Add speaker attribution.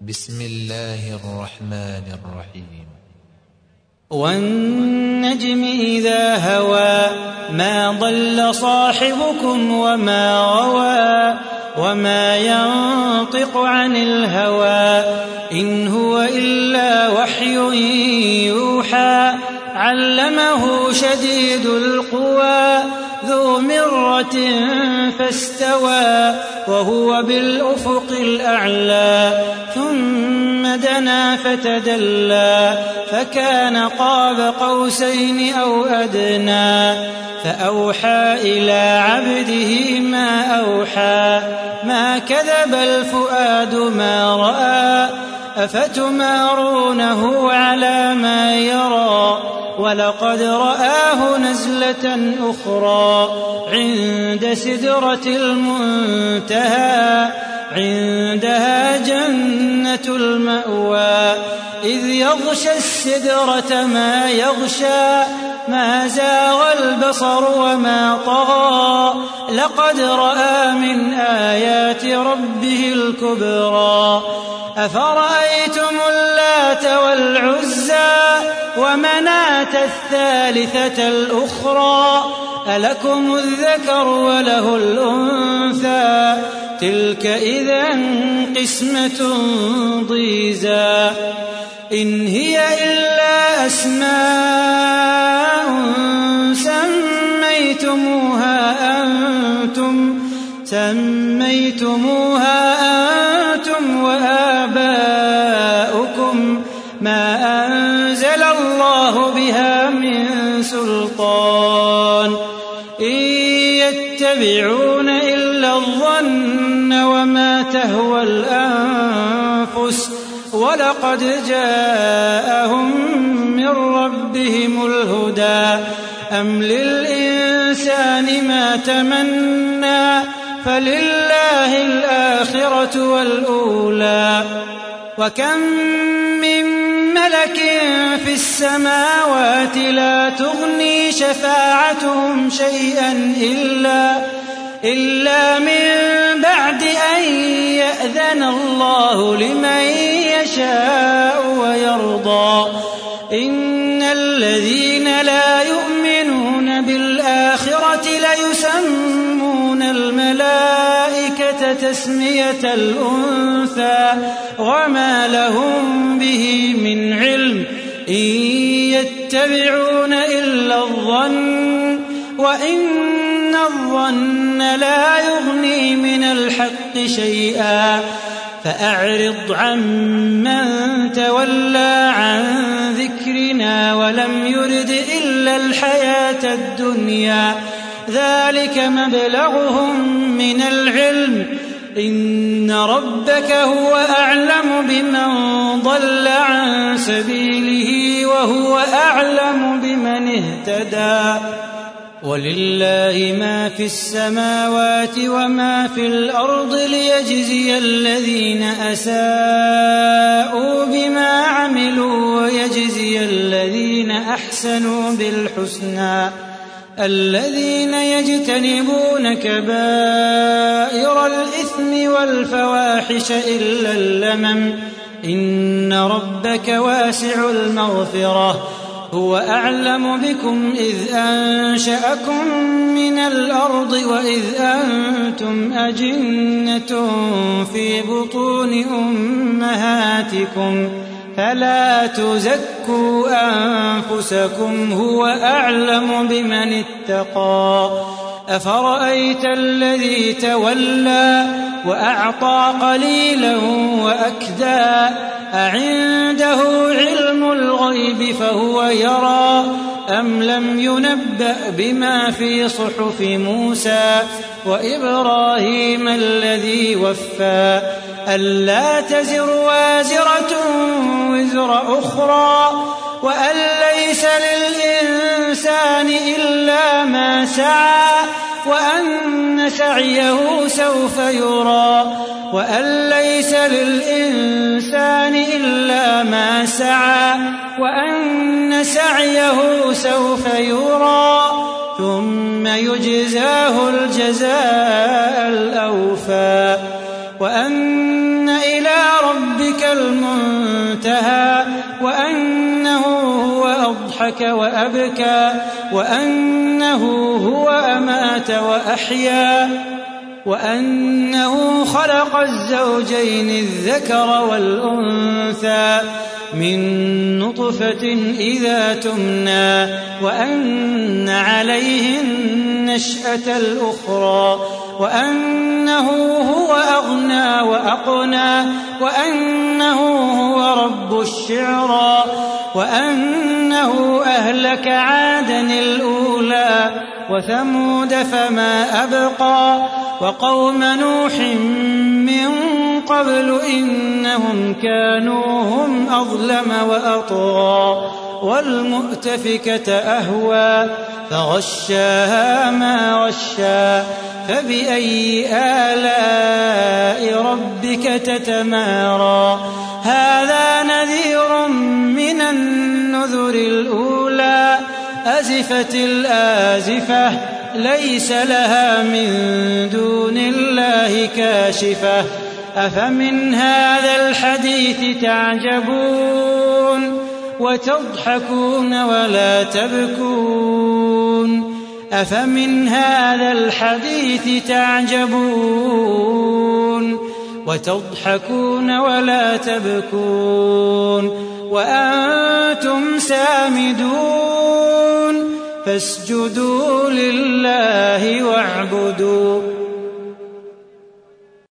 Speaker 1: بسم الله الرحمن الرحيم.
Speaker 2: والنجم إذا هوى ما ضل صاحبكم وما غوى وما ينطق عن الهوى إن هو إلا وحي يوحى علمه شديد القوى ذو مرة فاستوى وهو بالأفق الأعلى ثم دنا فتدلى فكان قاب قوسين أو أدنى فأوحى إلى عبده ما أوحى ما كذب الفؤاد ما رأى أفتمارونه على ما يرى ولقد رآه نزلة أخرى عند سدرة المنتهى عندها جنة المأوى إذ يغشى السدرة ما يغشى ما زاغ البصر وما طغى لقد رأى من آيات ربه الكبرى أفرأيتم اللات والعزى ومناة الثالثة الأخرى ألكم الذكر وله الأنثى تلك إذا قسمة ضيزى إن هي إلا أسماء سميتموها أنتم وآباؤكم ما أنزل الله بها من سلطان إن يتبعون إلا الظن وما تهوى الأنفس ولقد جاءهم من ربهم الهدى أم للإنسان ما تمنى فلله الآخرة والأولى وكم من ملك في السماوات لا تغني شفاعتهم شيئا إلا من بعد أن يأذن الله لمن يشاء ويرضى إن الذين لا يؤمنون بالآخرة ليسمون الملائكة تسمية الأنثى وما لهم به من علم إن يتبعون إلا الظن وإن الظن لا يغني من الحق شيئا فأعرض عمن تولى عن ذكرنا ولم يرد إلا الحياة الدنيا ذلك مبلغهم من العلم إن ربك هو أعلم بمن ضل عن سبيله وهو أعلم بمن اهتدى ولله ما في السماوات وما في الأرض ليجزي الذين أساءوا بما عملوا ويجزي الذين أحسنوا بالحسنى الذين يجتنبون كبائر الإثم والفواحش إلا اللمم إن ربك واسع المغفرة هو أعلم بكم إذ أنشأكم من الأرض وإذ أنتم أجنة في بطون أمهاتكم فلا تزكوا أنفسكم هو أعلم بمن اتقى أفرأيت الذي تولى وأعطى قليلا وأكدى أعنده علم الغيب فهو يرى أم لم ينبأ بما في صحف موسى وإبراهيم الذي وفى ألا تزر وازرة وزر أخرى وأن ليس للإنسان إلا ما سعى وأن سعيه سوف يرى وأن ليس للإنسان إلا ما سعى وأن سعيه سوف يرى ثم يجزاه الجزاء الأوفى وأن إلى ربك المنتهى وأنه هو أضحك وأبكى وأنه هو أمات وأحيا وأنه خلق الزوجين الذكر والأنثى من نطفة إذا تمنى وأن عليه النشأة الأخرى وأنه هو أغنى وأقنى وأنه هو رب الشعرى وأنه أهلك عادا الأولى وثمود فما أبقى وقوم نوح من قبل إنهم كانوا هم أظلم وأطغى والمؤتفكة أهوى فغشاها ما غشى فبأي آلاء ربك تتمارى هذا نذير من النذر الأولى أزفت الآزفة ليس لها من دون الله كاشفة أفمن هذا الحديث تعجبون وتضحكون ولا تبكون أفمن هذا الحديث تعجبون وتضحكون ولا تبكون وأنتم سامدون فاسجدوا لله واعبدوا